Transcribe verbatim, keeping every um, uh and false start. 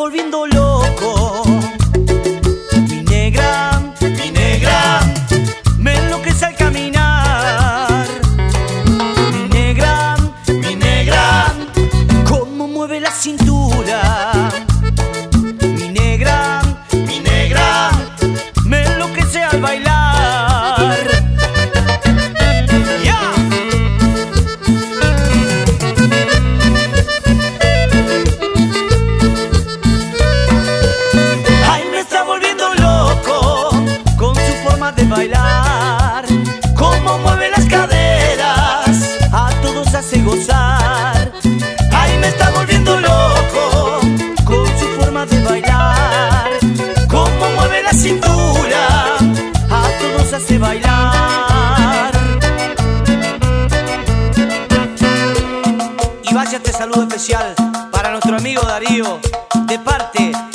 volviendo loco. Mi negra, mi negra, me enloquece al caminar. Mi negra, mi negra, cómo mueve la cintura. Mi negra, mi negra, me enloquece al bailar. Yeah. Ay, me está volviendo loco con su forma de bailar. Cómo mueve las caderas, a todos hace gozar. Ay, me está volviendo loco con su forma de bailar. Cómo mueve la cintura, a todos hace bailar. Y vaya este saludo especial para nuestro amigo Darío, de parte